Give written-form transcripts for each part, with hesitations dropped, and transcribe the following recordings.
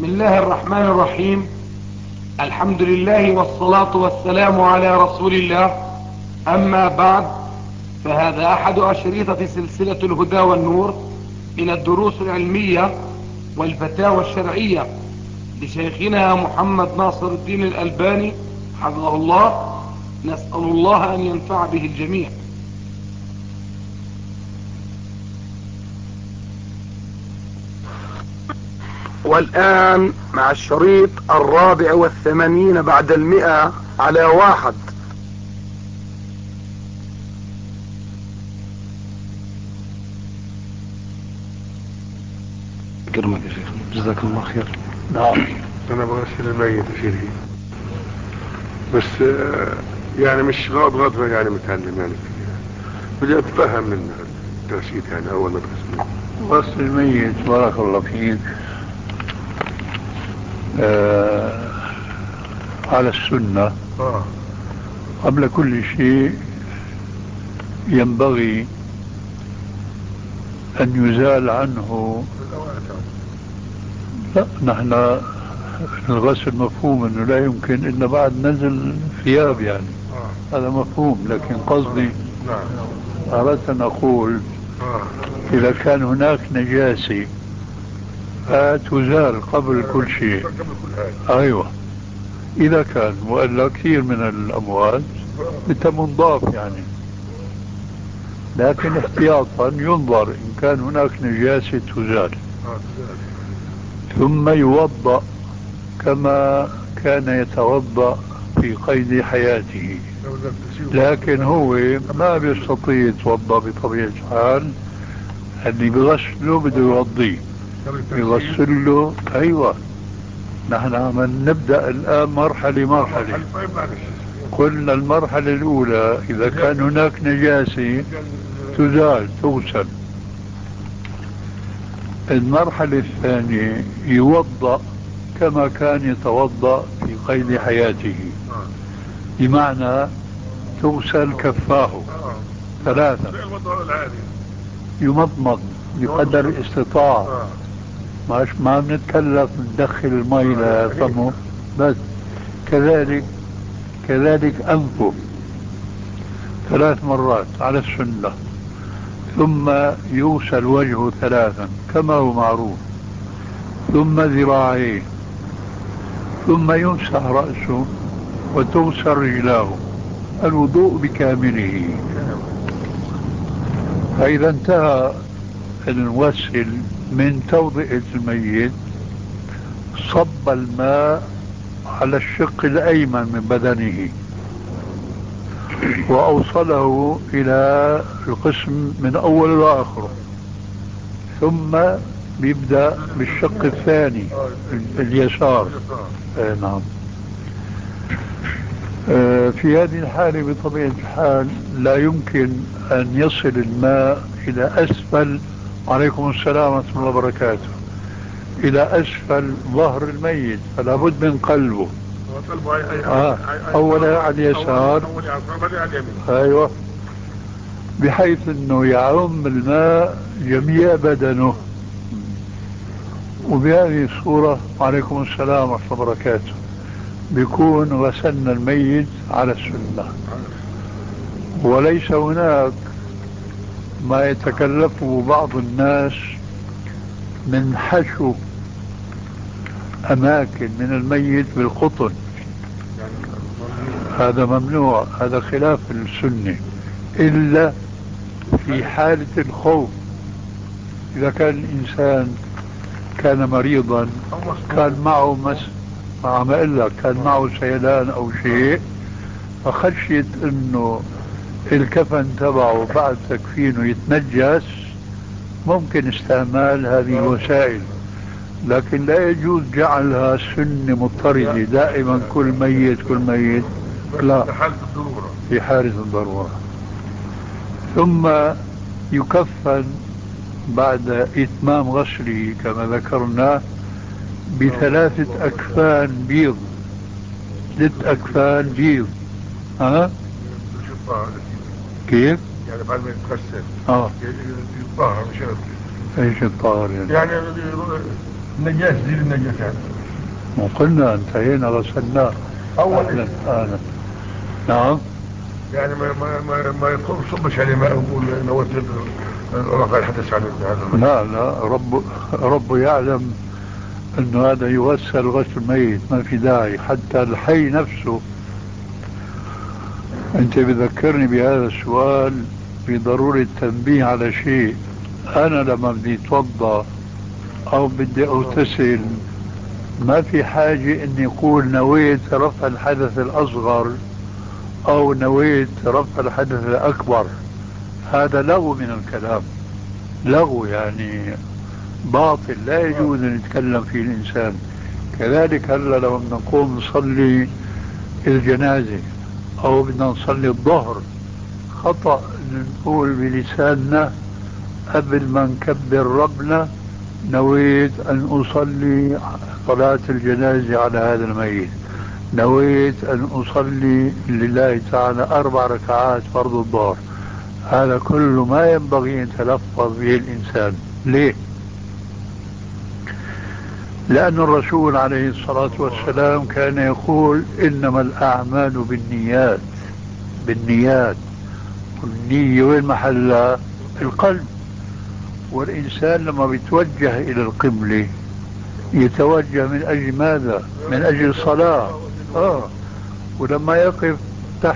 بسم الله الرحمن الرحيم. الحمد لله والصلاة والسلام على رسول الله. أما بعد، فهذا أحد أشريطة سلسلة الهدى والنور من الدروس العلمية والفتاوى الشرعية لشيخنا محمد ناصر الدين الألباني حفظه الله. نسأل الله أن ينفع به الجميع. والآن مع الشريط 84 بعد 100 على 1. كرمك يا شيخ، جزاك الله خير. نعم، أنا بغسل الميت شيخي، بس يعني مش غض يعني متعلم يعني بدي أتفهم من الترشيد يعني أول ما تغسل غسل الميت. بارك الله فيك. على السنة قبل كل شيء ينبغي أن يزال عنه. لا، نحن الغسل مفهوم أنه لا يمكن إلا بعد نزل ثياب يعني. هذا مفهوم، لكن قصدي أردت أن أقول إذا كان هناك نجاسة تزال قبل كل شيء. أيوة، إذا كان، وإلا كثير من الأموات بتمنضاف يعني، لكن احتياطا ينظر إن كان هناك نجاسة تزال، ثم يوضأ كما كان يتوضأ في قيد حياته. لكن هو ما بيستطيع يتوضأ بطبيعة الحال، اللي بغسله بده يوضيه، يغسل له. أيوة، نحن عم نبدأ الآن مرحلة. قلنا المرحلة الأولى إذا كان هناك نجاسة تزال تغسل. المرحلة الثانية يوضأ كما كان يتوضأ في قيد حياته، بمعنى تغسل كفاه 3، يمضمض بقدر الاستطاعة. ما بنتكلف ندخل المي لفمه بس. كذلك أنفه 3 مرات على السنة. ثم يغسل وجهه 3 كما هو معروف، ثم ذراعيه، ثم يمسح رأسه وتغسل رجلاه. الوضوء بكامله. فإذا انتهى المغسل من توضئة الميت صب الماء على الشق الأيمن من بدنه وأوصله إلى القسم من أول لآخره، ثم بيبدأ بالشق الثاني اليسار. نعم. في هذه الحالة بطبيعة الحال لا يمكن أن يصل الماء إلى أسفل، عليكم السلام ورحمة الله وبركاته، إلى أسفل ظهر الميت، فلا بد من قلبه. أولا على اليسار، أيوة، بحيث أنه يعم الماء جميع بدنه. وبهذه الصورة، عليكم السلام ورحمة الله وبركاته، بيكون غسلنا الميت على السنة. وليس هناك ما يتكلفه بعض الناس من حشو أماكن من الميت بالقطن. هذا ممنوع، هذا خلاف السنة، إلا في حالة الخوف. إذا كان الإنسان كان مريضا، كان معه كان معه سيلان أو شيء، فخشيت أنه الكفن تبعه بعد تكفينه يتنجس، ممكن استعمال هذه الوسائل. لكن لا يجوز جعلها سنة مضطردة دائما كل ميت. لا، في حالة الضرورة. ثم يكفن بعد إتمام غسله كما ذكرنا ب3 أكفان بيض، 3 أكفان بيض. كيف؟ يعني بعد ما يتغسل يتطهر، مش ايش الطاهر يعني؟ النجاس زي النجاس يعني. وقلنا انتهينا غسلناه أول أهلا أهلا. نعم. يعني ما يصبش عليه ماء ويقول نويت رفع الحدث عن هذا المكان. لا لا، رب يعلم انه هذا يغسل غسل ميت، ما في داعي حتى الحي نفسه. انت بذكرني بهذا السؤال بضرورة التنبيه على شيء. انا لما بدي اتوضا او بدي اغتسل ما في حاجة اني اقول نويت رفع الحدث الاصغر او نويت رفع الحدث الاكبر. هذا لغو من الكلام، لغو يعني باطل لا يجوز ان يتكلم فيه الانسان. كذلك هلا لو بدنا نقوم نصلي الجنازة او بدنا نصلي الظهر، خطأ نقول بلساننا قبل ما نكبر ربنا نويت ان اصلي صلاة الجنازة على هذا الميت، نويت ان اصلي لله تعالى 4 ركعات فرض الظهر. هذا كله ما ينبغي ان يتلفظ به الانسان. ليه؟ لأن الرسول عليه الصلاة والسلام كان يقول إنما الأعمال بالنيات. بالنيات، والنية وين محلها؟ القلب. والإنسان لما بيتوجه إلى القبلة يتوجه من أجل ماذا؟ من أجل الصلاة. ولما يقف تحت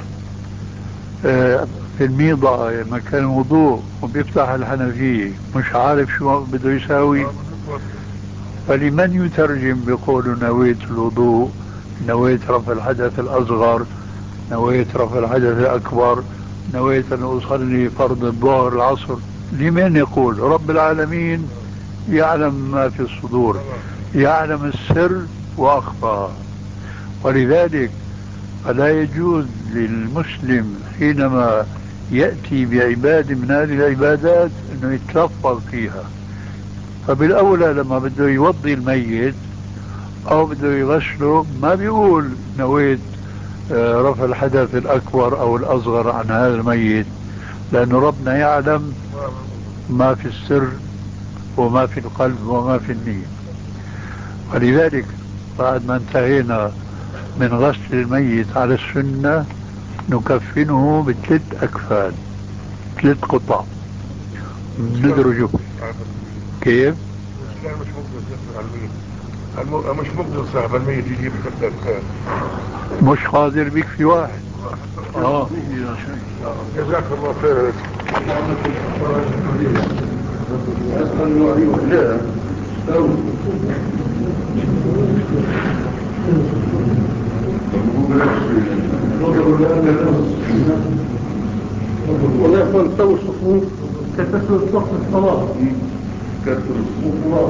في الميضة مكان الوضوء وبيفتح الحنفية مش عارف شو بده يساوي. فلمن يترجم بقول نويت الوضوء، نويت رفع الحدث الأصغر، نويت رفع الحدث الأكبر، نويت أن أصلي فرض الظهر العصر؟ لمن يقول؟ رب العالمين يعلم ما في الصدور، يعلم السر وأخفى. ولذلك فلا يجوز للمسلم حينما يأتي بعبادة من هذه العبادات أنه يتلفظ فيها. فبالأولى لما بده يوضي الميت أو بده يغسله ما بيقول نويت رفع الحدث الأكبر أو الأصغر عن هذا الميت، لأن ربنا يعلم ما في السر وما في القلب وما في النية. ولذلك بعد ما انتهينا من غسل الميت على السنة نكفنه ب3 أكفان، 3 قطع ندرجه. كيف؟ مش مقدر صاحب الميت يجيب حتى مش قادر بك في واحد. جزاك الله خير. والله يا اخوان سووا الصفوف كتسوي صف الصلاة، كتسوي الصفوف.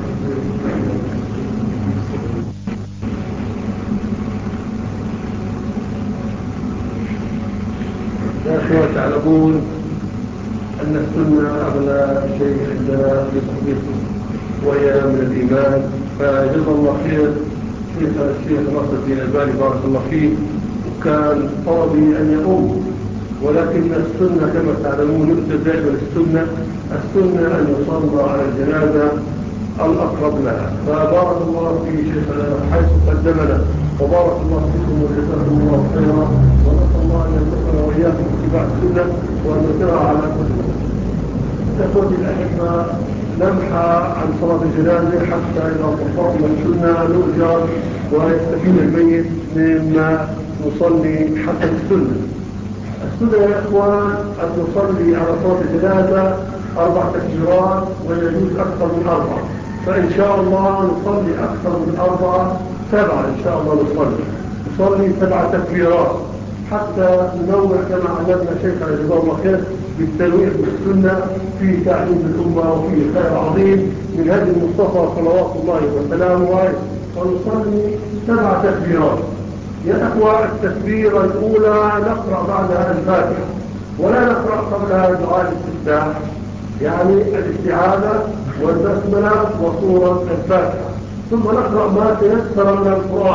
يا اخوان تعلمون ان السنة اغلى شيء عندنا في صديقه وهي من الايمان. فجزا الله خير شيخنا الشيخ ناصر الدين الألباني بارك الله فيه، وكان طلبي ان يقوم، ولكن السنة كما تعلمون يؤتى دائما السنة ان يصلى على الجنازة الأقرب لها. فبارك الله في شيخنا حيث قدمنا، وبارك الله فيكم وجزاكم الله خيرا، ونسأل الله أن يرزقنا وإياكم اتباع السنة وأن يسير على كل. إخوتي الأحبة، نمحى عن صلاة الجنازة حتى إذا طبقنا السنة نؤجر ويستفيد الميت مما نصلي حتى السنة. السنة يا إخوان أن نصلي على صلاة الجنازة 4 تكبيرات، ويجوز أكثر من 4. فإن شاء الله نصلي أكثر من 4 7 إن شاء الله نصلي 7 تكبيرات حتى ننوع كما علمنا شيخنا جزاه الله خير بالتنويع بالسنة في تعليم الأمة وفيه خير عظيم من هدي المصطفى صلوات الله وسلامه عليه. ونصلي 7 تكبيرات. يا أخوة التكبيرة الأولى نقرأ بعدها الفاتحة، ولا نقرأ قبلها دعاء الاستفتاح، يعني الاستعاذة والبسملة وسورة الفاتحة. ثم نقرأ ما تيسر من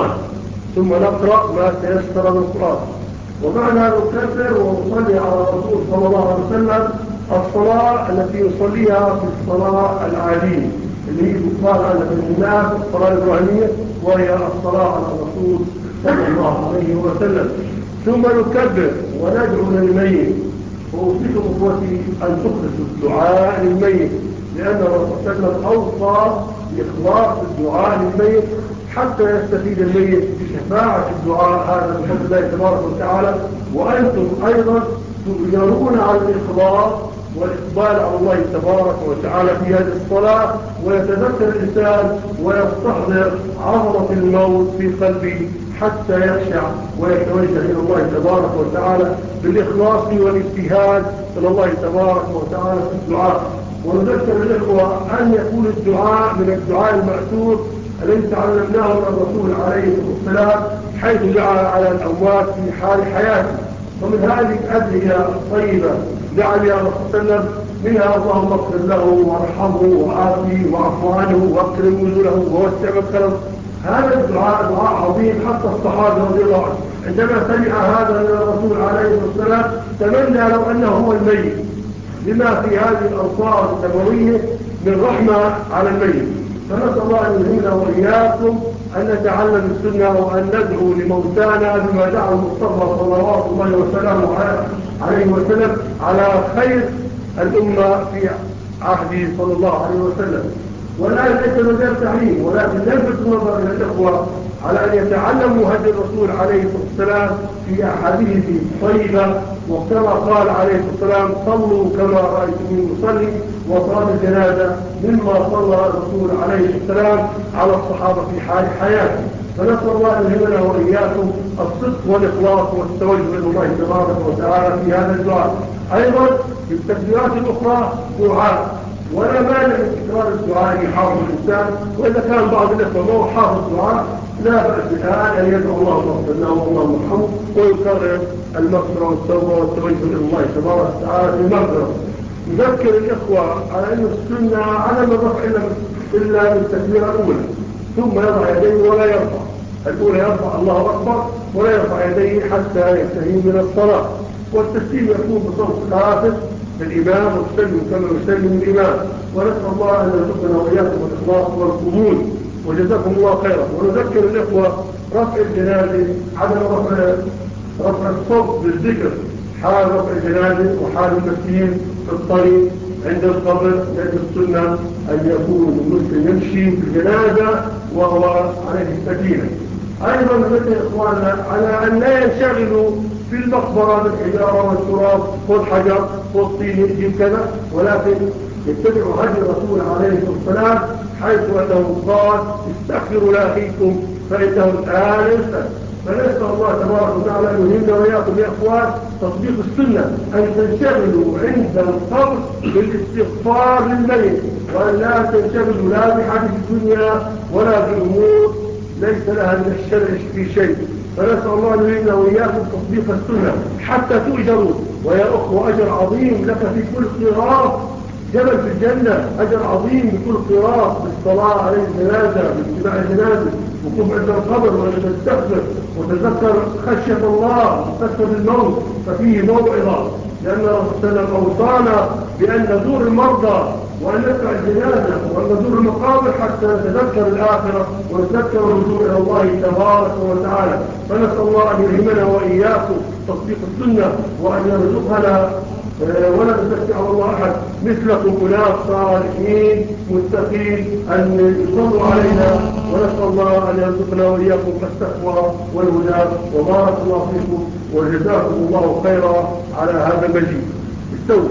القرآن. ومعنى نكبر ونصلي على الرسول صلى الله عليه وسلم الصلاة التي يصليها في الصلاة العادية، اللي هي تقال عندنا في الناس الصلاة الإبراهيمية، وهي الصلاة على الرسول صلى الله عليه وسلم. ثم نكبر وندعو للميت. وأوصيكم إخوتي أن تخلصوا الدعاء للميت، لأن الرسول صلى الله عليه وسلم أوصى بإخلاص الدعاء للميت حتى يستفيد الميت بشفاعة الدعاء هذا بحمد الله تبارك وتعالى. وأنتم أيضا تؤجرون على الإخلاص والإقبال على الله تبارك وتعالى في هذه الصلاة، ويتذكر الإنسان ويستحضر عظمة الموت في قلبه حتى يخشع ويتوجه إلى الله تبارك وتعالى بالإخلاص والاجتهاد إلى الله تبارك وتعالى في الدعاء. ونذكر الإخوة أن يكون الدعاء من الدعاء المأثور الذي تعلمناه من الرسول عليه الصلاة والسلام، حيث دعا على الأموات في حال حياته. ومن هذه الأدعية الطيبة دعا بها الرسول صلى الله عليه وسلم منها: اللهم اغفر له وارحمه وعافيه واعف عنه واكرم نزله ووسع مدخله. هذا الدعاء دعاء عظيم، حتى الصحابة رضي الله عنهم عندما سمع هذا من الرسول عليه الصلاة والسلام تمنى لو أنه هو الميت، لما في هذه الألفاظ النبوية من رحمة على الميت. فنسأل الله أن يلهمنا وإياكم أن نتعلم السنة وأن ندعو لموتانا بما دعا المصطفى صلوات الله وسلامه عليه وسلم على خير الأمة في عهده صلى الله عليه وسلم. والآن ليس مجال تعليم، ولكن نلفت النظر إلى الإخوة على أن يتعلموا هدي الرسول عليه الصلاة والسلام في أحاديث طيبة. وكما قال عليه الصلاة والسلام: صلوا كما رأيتموني أصلي. وصلاة الجنازة مما صلى الرسول عليه السلام على الصحابة في حال حياته. فنسأل الله أن يهمنا وإياكم الصدق والإخلاص والتوجه إلى الله تبارك وتعالى في هذا الدعاء. أيضا في التكبيرات الأخرى دعاء، ولا مانع من تكرار الدعاء يحافظ الإنسان. وإذا كان بعض الإخوة ما هو حافظ دعاء لا بأس الآن أن يدعو الله اغفر له والله يرحمه، ويكرر المغفرة والتوبة والتوجه إلى الله تبارك وتعالى في المغفرة. نذكر الإخوة على أن السنة عدم الرفع إلا بالتكبيرة الأولى، ثم يضع يديه ولا يرفع. الأولى يرفع الله أكبر ولا يرفع يديه حتى ينتهي من الصلاة. والتسليم يكون بصوت خافت للإمام، والسلم كما يسلم الإمام. ونسأل الله أن يرزقنا وإياكم الإخلاص والقبول، وجزاكم الله خيرا. ونذكر الإخوة رفع الجنازة عدم رفع الصوت بالذكر حال رفع الجنازة وحال المسكين في الطريق عند القبر، لأن السنة أن يكون المسلم يمشي في الجنازة وهو عليه السكينة. أيضا نذكر إخواننا على أن لا ينشغلوا في المقبرة بالحجارة والتراب والحجر والطين يجيب كذا، ولكن يتبعوا هدي الرسول عليه الصلاة والسلام، حيث أنه قال: استغفروا لأخيكم فإنه الآن يسأل. فنسأل الله تبارك وتعالى أن يهمنا وإياكم يا أخوان تطبيق السنة، أن تنشغلوا عند القبر بالاستغفار للميت، وأن لا تنشغلوا لا بحديث الدنيا ولا بأمور ليس لها من الشرع في شيء. فنسأل الله أن يهمنا وإياكم تطبيق السنة حتى تؤجروا. ويا أخوة أجر عظيم لك في كل قراءة، جبل في الجنة، أجر عظيم بكل قراءة، بالصلاة عليه الجنازة، باتباع الجنازة، وقوف عند القبر وتستغفر وتذكر خشية الله وتذكر الموت، ففيه موعظة. لأن الرسول صلى الله عليه وسلم أوصانا بأن نزور المرضى وأن نتبع الجنازة وأن نزور المقابر حتى نتذكر الآخرة ونتذكر الرجوع إلى الله تبارك وتعالى. فنسأل الله أن يلهمنا وإياكم تطبيق السنة، وأن يرزقنا ولا نزكي على الله أحد مثلكم أناس صالحين متقين أن يصلوا علينا. ونسأل الله أن يرزقنا وإياكم التقوى والهدى. وبارك الله فيكم وجزاكم الله خيرا على هذا المجيء. استووا.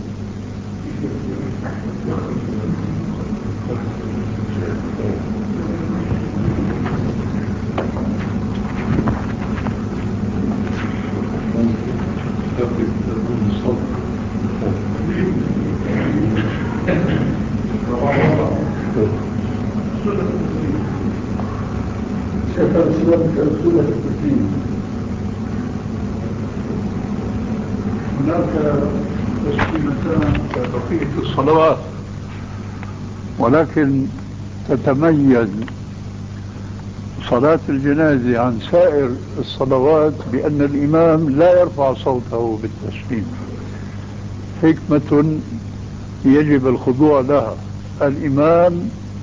هناك تسليمتان كبقية الصلوات، ولكن تتميز صلاة الجنازة عن سائر الصلوات بأن الإمام لا يرفع صوته بالتسليم. حكمة يجب الخضوع لها. الإمام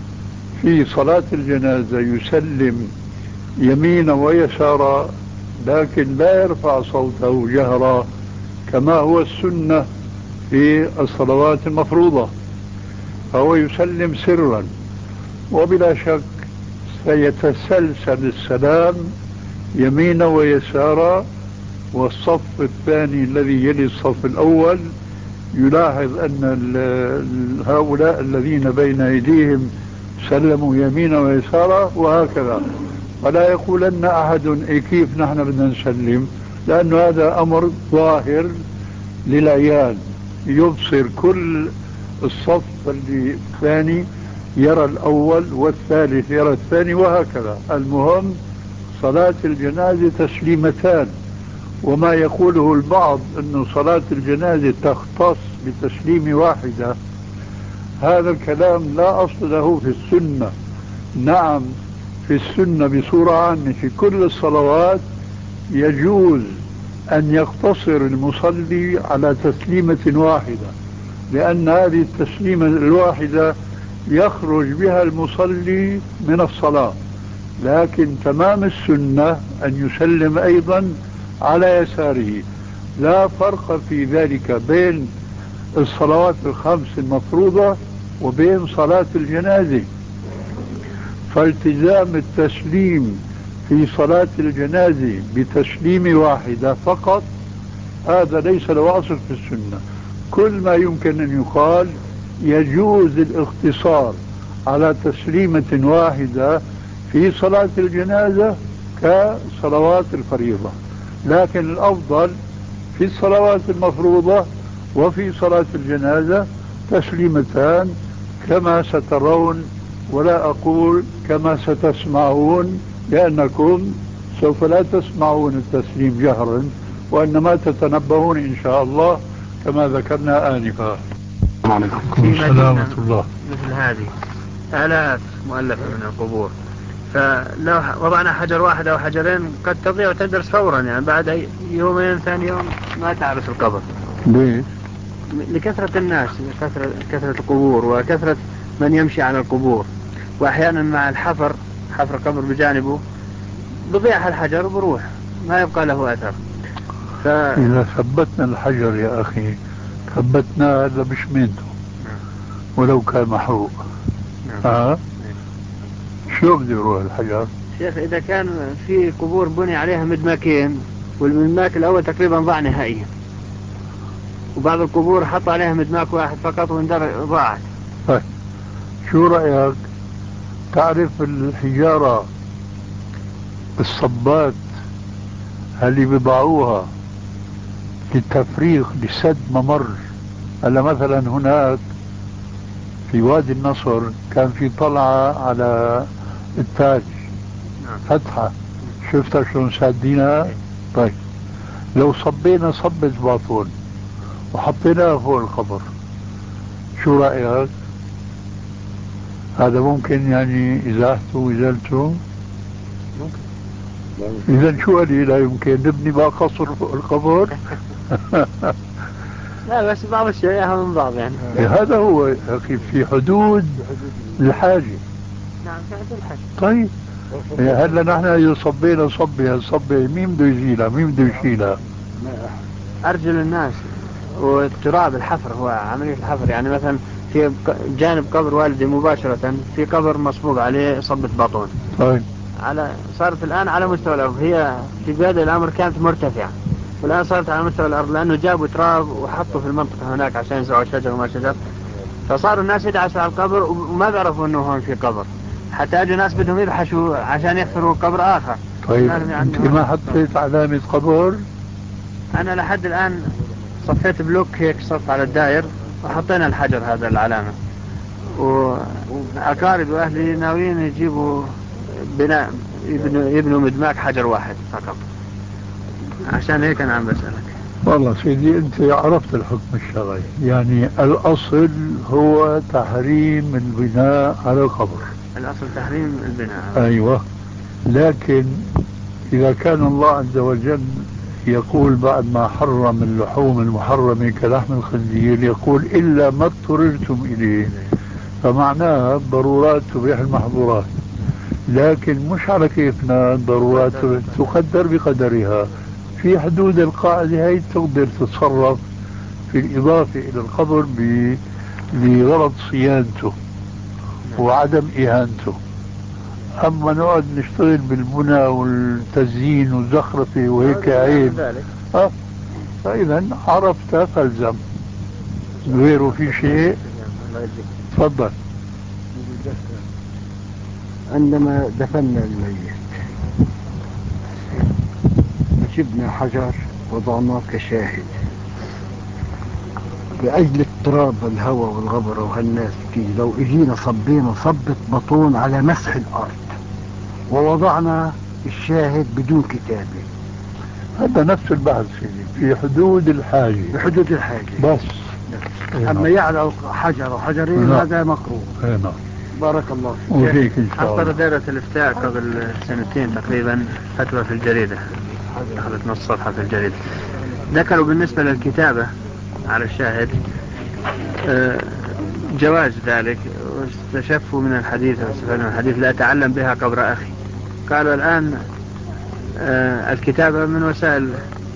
في صلاة الجنازة يسلم يمينا ويسارا، لكن لا يرفع صوته جهرا كما هو السنة في الصلوات المفروضة، فهو يسلم سرا، وبلا شك سيتسلسل السلام يمينا ويسارا. والصف الثاني الذي يلي الصف الأول يلاحظ أن هؤلاء الذين بين أيديهم سلموا يمينا ويسارا وهكذا، ولا يقولن أحد كيف نحن بدنا نسلم، لأن هذا أمر ظاهر للعيان، يبصر كل الصف الثاني يرى الأول والثالث يرى الثاني وهكذا. المهم صلاة الجنازة تسليمتان، وما يقوله البعض أن صلاة الجنازة تختص بتسليم واحدة، هذا الكلام لا أصل له في السنة. نعم في السنة بصورة عامة في كل الصلوات يجوز أن يقتصر المصلي على تسليمة واحدة، لأن هذه التسليمة الواحدة يخرج بها المصلي من الصلاة، لكن تمام السنة أن يسلم أيضا على يساره. لا فرق في ذلك بين الصلوات الخمس المفروضة وبين صلاة الجنازة، فالتزام التسليم في صلاة الجنازة بتسليم واحدة فقط هذا ليس له أصل في السنة. كل ما يمكن أن يقال يجوز الاقتصار على تسليمة واحدة في صلاة الجنازة كصلوات الفريضة، لكن الأفضل في الصلوات المفروضة وفي صلاة الجنازة تسليمتان كما سترون، ولا أقول كما ستسمعون، لأنكم سوف لا تسمعون التسليم جهرا، وإنما تتنبهون إن شاء الله كما ذكرنا آنفا. عليكم السلام ورحمة الله. مثل هذه آلاف مؤلفة من القبور، فلو وضعنا حجر واحد أو حجرين قد تضيع وتدرس فورا، يعني بعد يومين ثاني يوم ما تعرف القبر. ليش؟ لكثرة الناس، كثرة القبور وكثرة من يمشي على القبور، وأحيانا مع الحفر، حفر قبر بجانبه بضيع الحجر وبروح ما يبقى له أثر. إذا ثبتنا الحجر يا أخي ثبتنا هذا بشمينته ولو كان محروق. شو بده يروح الحجر؟ شيخ إذا كان في قبور بني عليها مدماكين والمدماك الأول تقريبا ضاع نهائيا، وبعض القبور حط عليها مدماك واحد فقط ضاعت. طيب شو رأيك؟ تعرف الحجارة الصبات اللي بيضعوها للتفريغ لسد ممر؟ هلا مثلا هناك في وادي النصر كان في طلعة على التاج فتحة، شفتها شلون سادينها؟ طيب لو صبينا صبة باطون وحطيناها فوق القبر شو رأيك؟ هذا ممكن يعني إزالته وإزالته؟ ممكن. إذا شو قال لا يمكن نبني بقى قصر فوق القبر؟ لا بس بعض الشيء أهم من بعض يعني. هذا هو أخي في حدود الحاجة. نعم في حدود الحاجة. طيب هلا نحن إذا صبينا صبة مين بده يزيلها؟ مين بده يشيلها؟ أرجل الناس والتراب، الحفر هو عملية الحفر. يعني مثلا في جانب قبر والدي مباشرة في قبر مصبوغ عليه صبة باطون. طيب صارت الآن على مستوى الأرض، هي في بداية الأمر كانت مرتفعة والآن صارت على مستوى الأرض، لأنه جابوا تراب وحطوا في المنطقة هناك عشان يزرعوا شجر وما شجر، فصار الناس يدعسوا على القبر وما بيعرفوا أنه هون في قبر، حتى أجوا ناس بدهم يبحثوا عشان يحفروا قبر آخر. طيب أنت ما حطيت علامة قبر؟ أنا لحد الآن صفيت بلوك هيك صف على الدائر وحطينا الحجر هذا العلامة، وأقارب وأهلي ناويين يجيبوا بناء يبنوا مدماك حجر واحد فقط، عشان هيك أنا عم بسألك. والله سيدي أنت عرفت الحكم الشرعي، يعني الأصل هو تحريم البناء على القبر. الأصل تحريم البناء. أيوة، لكن إذا كان الله عز وجل يقول بعد ما حرم اللحوم المحرمة كلحم الخنزير يقول إلا ما اضطررتم إليه، فمعناها الضرورات تبيح المحظورات، لكن مش على كيفنا. الضرورات تقدر بقدرها، في حدود القاعدة هي تقدر تتصرف في الإضافة إلى القبر لغرض صيانته وعدم إهانته. أما نقعد نشتغل بالبنى والتزيين والزخرفة وهيك عيب، فإذا عرفت فالزم. غيره في شيء؟ تفضل. عندما دفنا الميت جبنا حجر وضعناه كشاهد لأجل اضطراب الهواء والغبرة وهالناس كي لو اجينا صبينا صبة بطون على مسح الأرض ووضعنا الشاهد بدون كتابة. هذا نفس البحث في حدود الحاجة، بحدود الحاجة بس. أما يعلى حجر وحجرين هذا مكروه. نعم. بارك الله فيك. إن شاء الله. أصدر دائرة الإفتاء قبل سنتين تقريبا فتوى في الجريدة، أخذت نص صفحة في الجريدة. ذكروا بالنسبة للكتابة على الشاهد جواز ذلك، واستشفوا من الحديث واستفادوا من الحديث لا أتعلم بها قبر أخي. قالوا الآن الكتابة من وسائل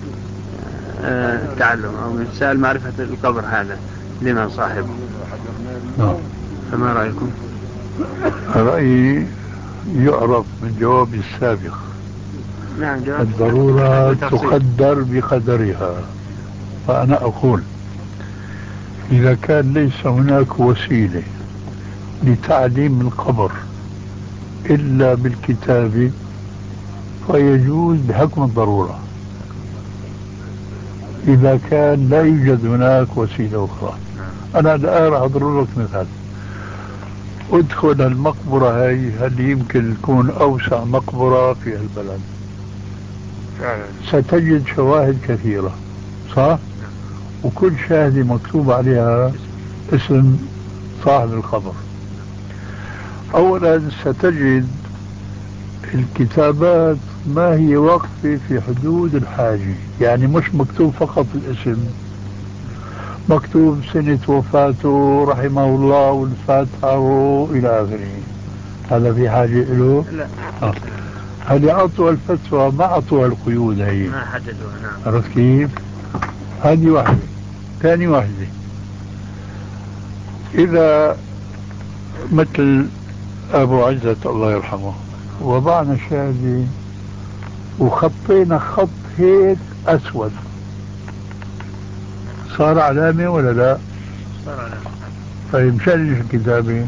التعلم أو من وسائل معرفة القبر هذا لمن صاحبه. فما رأيكم؟ رأيي يعرف من جوابي السابق. نعم، الضرورة تقدر بقدرها. فأنا أقول إذا كان ليس هناك وسيلة لتعليم القبر إلا بالكتاب فيجوز بحكم الضرورة. إذا كان لا يوجد هناك وسيلة أخرى، أنا الآن أضرب لك مثال. ادخل المقبرة هاي، هل يمكن تكون أوسع مقبرة في البلد؟ ستجد شواهد كثيرة، صح؟ وكل شاهدة مكتوب عليها اسم صاحب القبر. أولا ستجد الكتابات ما هي واقفة في حدود الحاجة، يعني مش مكتوب فقط الاسم، مكتوب سنة وفاته رحمه الله والفاتحة إلى آخره. هذا في حاجة له؟ لا. هل أعطوا الفتوى ما أعطوها القيود هي؟ ما حددوها. نعم. عرفت كيف؟ هذه واحدة. ثاني واحدة، إذا مثل أبو عزة الله يرحمه وضعنا شاهدة وخطينا خط هيك أسود، صار علامة ولا لا؟ صار علامة. طيب مشان ايش الكتابة؟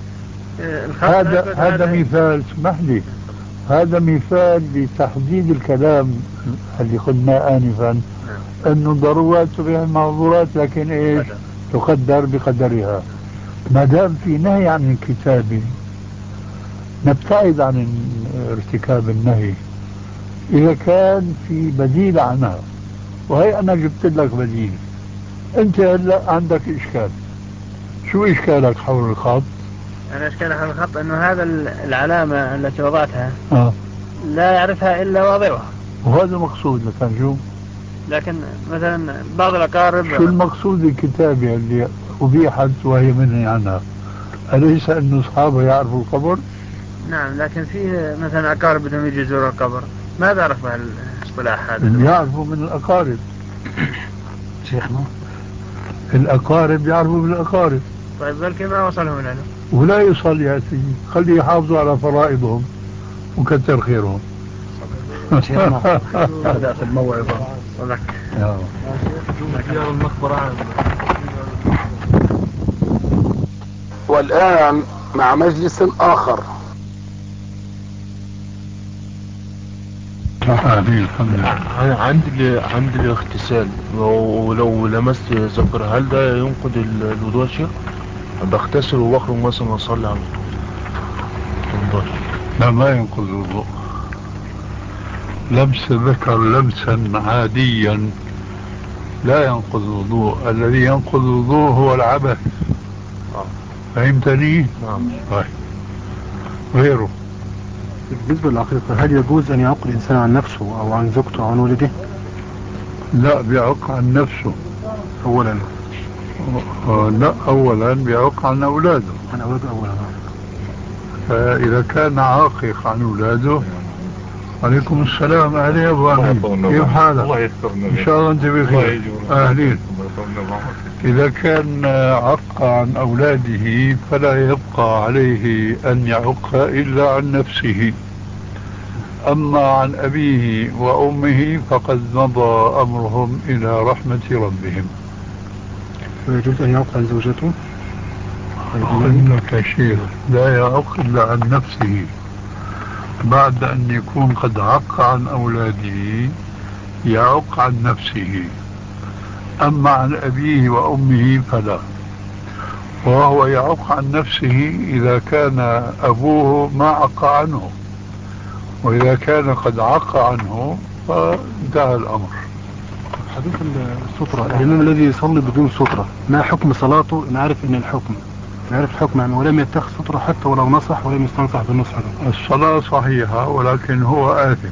هذا مثال، اسمح لي، هذا مثال لتحديد الكلام اللي قلنا آنفا، أنه ضرورات تبيح المحظورات، لكن إيش؟ تقدر بقدرها. ما دام في نهي عن الكتابة نبتعد عن ارتكاب النهي إذا كان في بديل عنها. وهي أنا جبت لك بديل. أنت هلا عندك إشكال. شو إشكالك حول الخط؟ أنا إشكالي حول الخط أنه هذا العلامة التي وضعتها لا يعرفها إلا واضعها، وهذا مقصود لك شو؟ لكن مثلا بعض الأقارب. شو المقصود الكتابة اللي أبيحت وهي منهي عنها؟ أليس أن أصحابها يعرفوا القبر؟ نعم، لكن في مثلا أقارب بدهم يجي يزوروا القبر ما بعرف الاصطلاح هذا. يعرفوا من الأقارب. شيخنا الأقارب يعرفوا من الأقارب. طيب بلكي ما وصلهم لنا. ولا يصل يا سيدي، خلي يحافظوا على فرائضهم وكثر خيرهم. شيخنا بدأت الموعظة. صدق. والآن مع مجلس آخر. عند الاغتسال ولو لمست ذكر، هل ده ينقض الوضوء يا شيخ؟ بغتسل وبخرج مثلا اصلي على طول. لا، ما ينقض الوضوء. لمس ذكر لمسا عاديا لا ينقض الوضوء. الذي ينقض الوضوء هو العبث. فهمتني؟ نعم. طيب، غيره. بالنسبة للعقيقة، هل يجوز أن يعق الإنسان عن نفسه أو عن زوجته أو عن ولده؟ لا، بيعق عن نفسه أولا. لا، أولا بيعق عن أولاده. عن أولاده أولا. فإذا كان عاقق عن أولاده. عليكم السلام. أهلين يا أبو أمين، كيف حالك؟ الله يسترنا. إن شاء الله أنت بخير. أهلين. إذا كان عق عن أولاده فلا يبقى عليه أن يعق إلا عن نفسه. أما عن أبيه وأمه فقد مضى أمرهم إلى رحمة ربهم. ويجوز أن يعق عن زوجته؟ أقول لك يا شيخ، لا يعق إلا عن نفسه بعد أن يكون قد عق عن أولاده، يعق عن نفسه. أما عن أبيه وأمه فلا. وهو يعق عن نفسه إذا كان أبوه ما عق عنه، وإذا كان قد عق عنه فانتهى الأمر. حديث السترة، الإمام الذي يصلي بدون سترة ما حكم صلاته؟ نعرف أن الحكم، نعرف الحكم عنه، ولم يتخذ سترة حتى ولو نصح ولم يستنصح بالنصح له. الصلاة صحيحة ولكن هو آثم.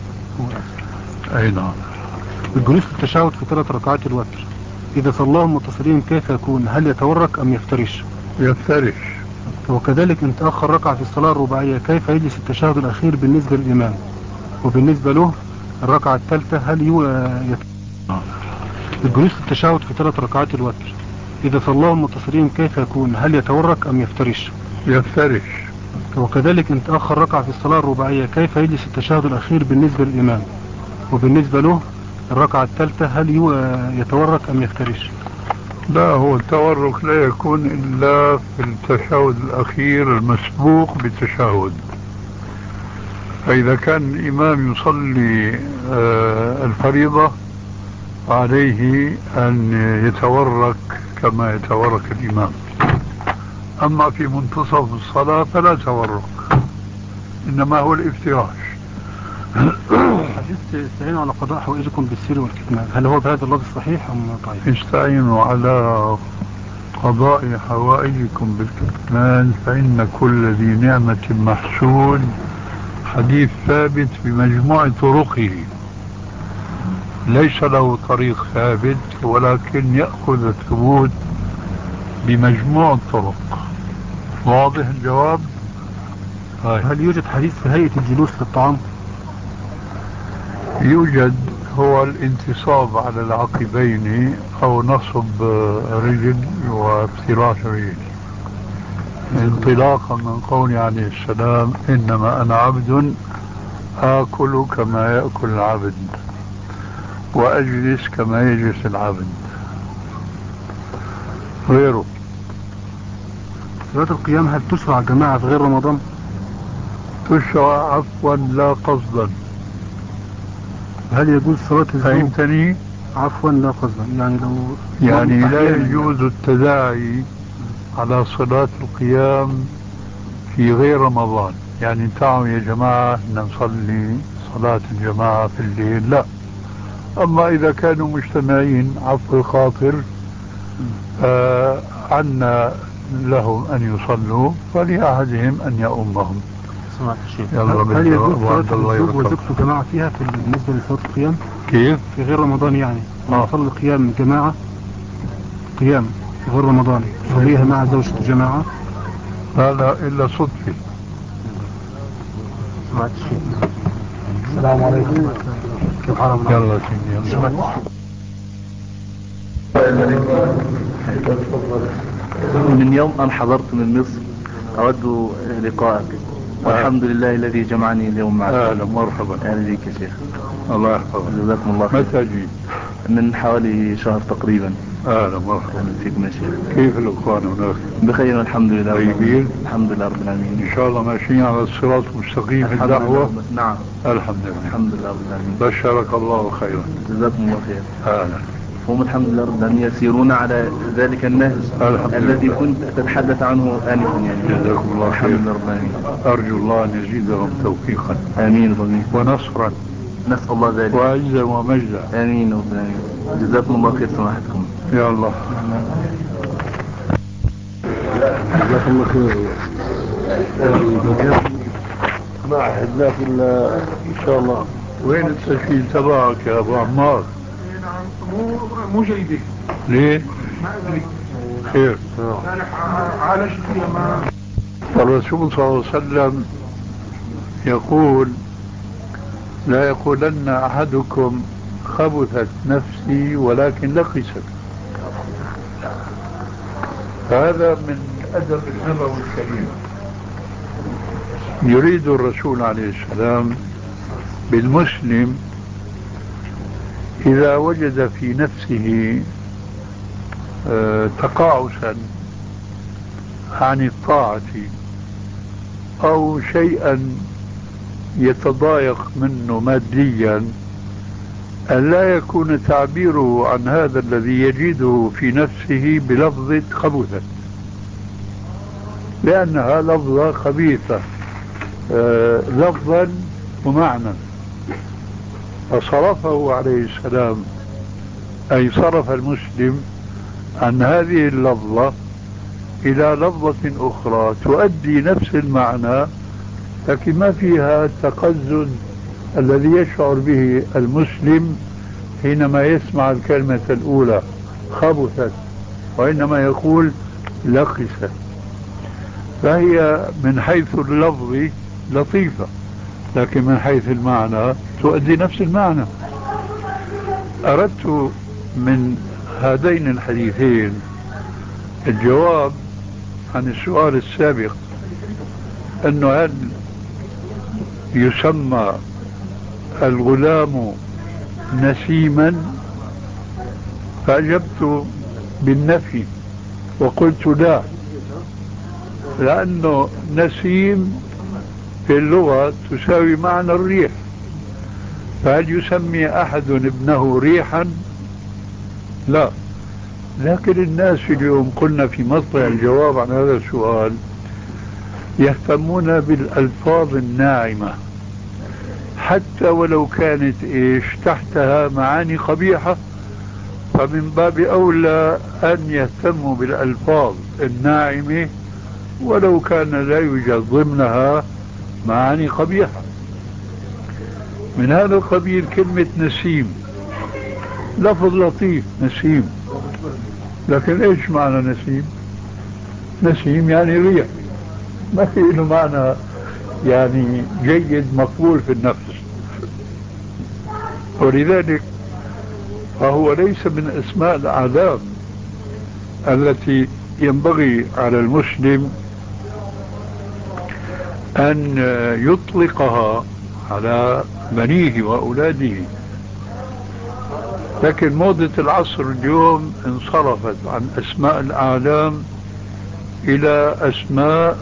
أي نعم. الجلوس في التشهد في 3 ركعات الوتر إذا صلاهم متصلين كيف يكون؟ هل يتورك أم يفترش؟ يفترش. وكذلك إن تأخر ركعة في الصلاة الرباعية كيف يجلس التشهد الأخير بالنسبة للإمام؟ وبالنسبة له الركعة الثالثة هل الجلوس في التشهد في 3 ركعات الوتر إذا صلاهم متصلين كيف يكون؟ هل يتورك أم يفترش؟ يفترش. وكذلك إن تأخر ركعة في الصلاة الرباعية كيف يجلس التشهد الأخير بالنسبة للإمام؟ وبالنسبة له الركعة الثالثة هل يتورك أم يفترش؟ لا، هو التورك لا يكون إلا في التشهد الأخير المسبوق بالتشهد. فإذا كان الإمام يصلي الفريضة عليه أن يتورك كما يتورك الإمام. أما في منتصف الصلاة فلا تورك، إنما هو الافتراش. حديث استعينوا على قضاء حوائجكم بالسر والكتمان، هل هو بهذا اللفظ صحيح أم ضعيف؟ استعينوا على قضاء حوائجكم بالكتمان فإن كل ذي نعمة محسود، حديث ثابت بمجموع طرقه، ليس له طريق ثابت ولكن يأخذ الثبوت بمجموع الطرق. واضح الجواب؟ هل يوجد حديث في هيئة الجلوس للطعام؟ يوجد، هو الانتصاب على العقبين أو نصب رجل وافتراش رجل، انطلاقا من قوله عليه السلام إنما أنا عبد آكل كما يأكل العبد وأجلس كما يجلس العبد. غيره. صلاة القيام هل تشرع جماعة في غير رمضان؟ تشرع عفوا لا قصدا. هل يجوز صلاة الزوج؟ فهمتني؟ عفوا لا قصدا، يعني لو لا يجوز التداعي على صلاة القيام في غير رمضان، يعني تعالوا يا جماعة نصلي صلاة الجماعة في الليل، لا. أما إذا كانوا مجتمعين عفو الخاطر عنا لهم أن يصلوا فلأحدهم أن يؤمهم. هل يجوز صلاة الزوج وزوجته جماعة فيها بالنسبة لصلاة القيام؟ كيف؟ في غير رمضان يعني نصلي القيام جماعة، قيام في غير رمضان صليها مع زوجته جماعة؟ لا إلا صدفة. السلام عليكم. كيف حالك؟ يلا سيدي يلا. من يوم أن حضرت من مصر أود لقاءك، والحمد لله الذي جمعني اليوم معك. أهلا مرحبا. أهلا بك يا شيخ. الله يحفظك. جزاكم الله خير. متى جيت؟ من حوالي شهر تقريبا. أهلا مرحبا. أهلا فيكم يا شيخ. كيف الأخوان هناك؟ بخير الحمد لله. طيبين؟ الحمد لله رب العالمين. إن شاء الله ماشيين على الصراط المستقيم في الدعوة. نعم الحمد لله. الحمد لله رب العالمين. بشرك الله خيرا. جزاكم الله خير. أهلا. هم الحمد لله رب العالمين يسيرون على ذلك النهج الذي كنت تتحدث عنه آنفا يعني. جزاكم الله خير. الحمد لله رب العالمين. أرجو الله أن يزيدهم توفيقا. آمين ربي. ونصرا. نسأل الله ذلك. وعزا ومجدا. آمين رب العالمين. جزاكم الله خير سماحتكم. يا الله. جزاكم الله خير. ما عهدناك إلا إن شاء الله. وين التسجيل تبعك يا أبو عمار؟ مو جيدة. ليه؟ ما أدري. خير. أنا عالجت فيها ما. الرسول صلى الله عليه وسلم يقول لا يقولن أحدكم خبثت نفسي ولكن لقست. هذا من أدب النبوي الكريم. يريد الرسول عليه السلام بالمسلم إذا وجد في نفسه تقاعسا عن الطاعة أو شيئا يتضايق منه ماديا أن لا يكون تعبيره عن هذا الذي يجده في نفسه بلفظة خبثت، لأنها لفظة خبيثة لفظا ومعنى. فصرفه عليه السلام، أي صرف المسلم عن هذه اللفظة إلى لفظة أخرى تؤدي نفس المعنى لكن ما فيها التقزز الذي يشعر به المسلم حينما يسمع الكلمة الأولى خبثت، وإنما يقول لقست. فهي من حيث اللفظ لطيفة لكن من حيث المعنى تؤدي نفس المعنى. أردت من هذين الحديثين الجواب عن السؤال السابق أنه هل يسمى الغلام نسيما؟ فأجبت بالنفي وقلت لا، لأنه نسيم في اللغة تساوي معنى الريح. فهل يسمي أحد ابنه ريحا؟ لا. لكن الناس اليوم قلنا في مطلع الجواب عن هذا السؤال يهتمون بالألفاظ الناعمة حتى ولو كانت تحتها معاني قبيحة، فمن باب أولى أن يهتموا بالألفاظ الناعمة ولو كان لا يوجد ضمنها معاني قبيحة. من هذا القبيل كلمة نسيم، لفظ لطيف نسيم، لكن ايش معنى نسيم؟ نسيم يعني ريح، ما في له معنى يعني جيد مقبول في النفس. ولذلك فهو ليس من اسماء الاعلام التي ينبغي على المسلم ان يطلقها على بنيه واولاده. لكن موضة العصر اليوم انصرفت عن اسماء الاعلام الى اسماء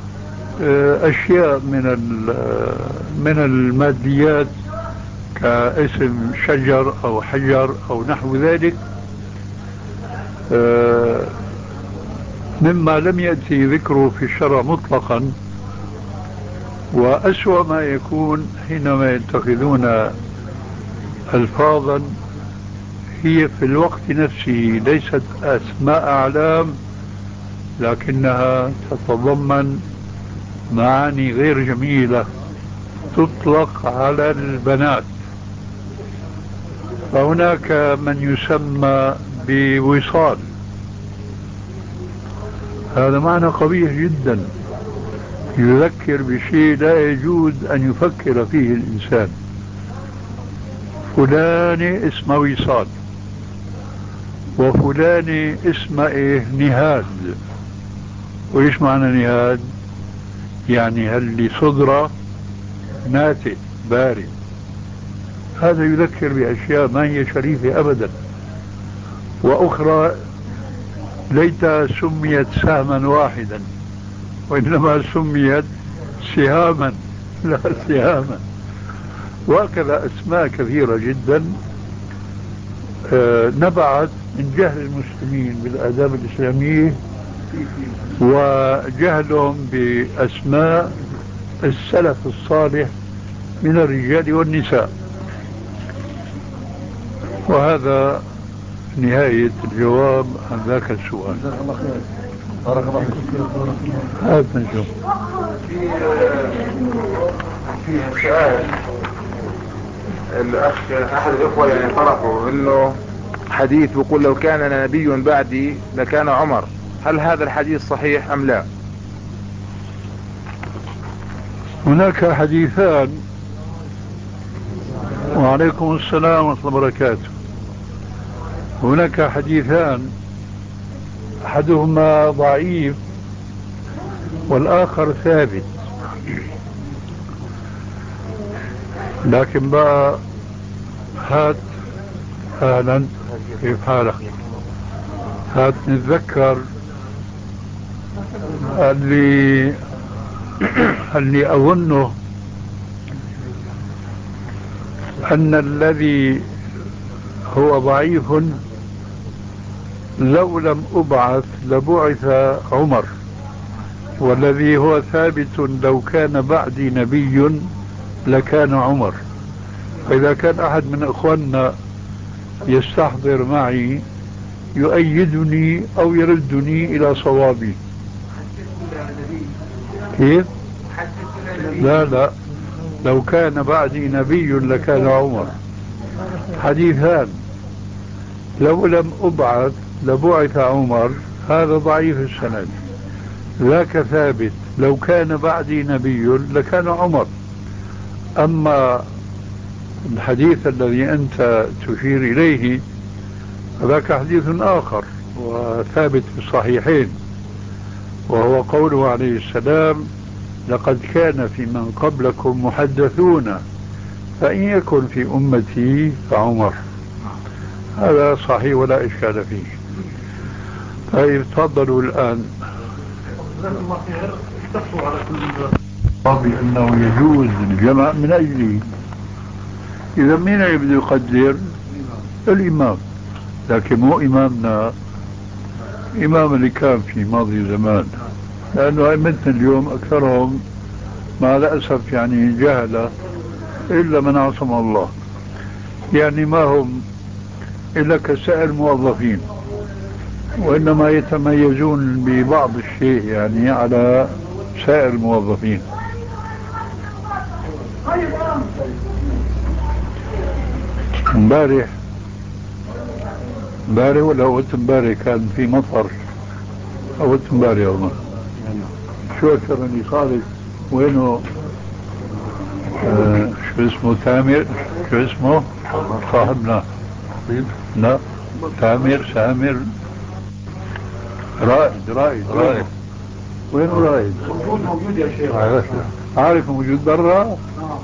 اشياء من الماديات كاسم شجر او حجر او نحو ذلك، مما لم يأتي ذكره في الشرع مطلقا. وأسوأ ما يكون حينما يتخذون ألفاظا هي في الوقت نفسه ليست أسماء أعلام لكنها تتضمن معاني غير جميلة تطلق على البنات. فهناك من يسمى بوصال، هذا معنى قبيح جدا، يذكر بشيء لا يجوز أن يفكر فيه الإنسان. فلان اسمه وصال، وفلان اسمه نهاد. وإيش معنى نهاد؟ يعني هل صدرة ناتئ بارد. هذا يذكر بأشياء ما هي شريفة أبدا. وأخرى ليتها سميت سهما واحدا وإنما سميت سهاما لا سهاما. وهكذا أسماء كثيرة جدا نبعت من جهل المسلمين بالآداب الإسلامية وجهلهم بأسماء السلف الصالح من الرجال والنساء. وهذا نهاية الجواب عن ذاك السؤال. بارك الله فيك. هذا نشوف فيها سؤال الأخ أحد الإخوة يعني طرحوا إنه حديث بيقول لو كان نبي بعدي لكان عمر، هل هذا الحديث صحيح أم لا؟ هناك حديثان. وعليكم السلام ورحمة الله وبركاته. هناك حديثان، أحدهما ضعيف والآخر ثابت. لكن بقى هات أهلا، كيف حالك؟ هات نتذكر اللي أظنه أن الذي هو ضعيف لو لم أبعث لبعث عمر، والذي هو ثابت لو كان بعدي نبي لكان عمر. فإذا كان أحد من إخواننا يستحضر معي يؤيدني أو يردني إلى صوابي. كيف؟ لا، لو كان بعدي نبي لكان عمر. حديثان، لو لم أبعث لبعث عمر، هذا ضعيف السند. ذاك ثابت لو كان بعدي نبي لكان عمر. أما الحديث الذي أنت تشير إليه ذاك حديث آخر وثابت في الصحيحين، وهو قوله عليه السلام: لقد كان في من قبلكم محدثون فإن يكن في أمتي فعمر. هذا صحيح ولا إشكال فيه. طيب تفضلوا الآن. بأنه يجوز الجمع من أجله. إذا مين يبدو يقدر؟ الإمام. لكن مو إمامنا، إمام اللي كان في ماضي زمان، لأنه أئمتنا اليوم أكثرهم مع الأسف يعني جهلة إلا من عصم الله، يعني ما هم إلا كسائر الموظفين، وإنما يتميزون ببعض الشيء يعني على سائر الموظفين. امبارح ولا أول امبارح كان في مطر، أول امبارح والله. شو أكثر اللي صارت؟ وينه شو اسمه؟ تامر، شو اسمه صاحبنا؟ لا، سامر رائد. وين رائد؟ موجود يا شيخ. عارف موجود برا.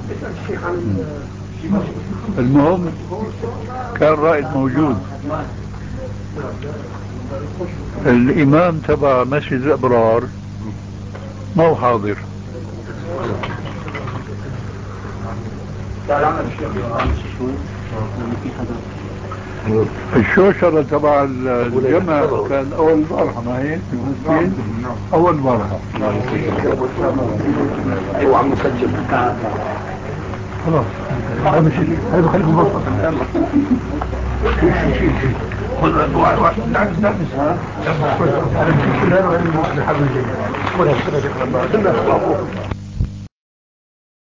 المهم كان رائد موجود. الإمام تبع مسجد الأبرار ما هو حاضر. الشوشرة تبع الجمع كان أول بارحة، ما هي أول بارحة. أيوة عم نسجل. خلاص هذا خليكم بسطة الآن. خذ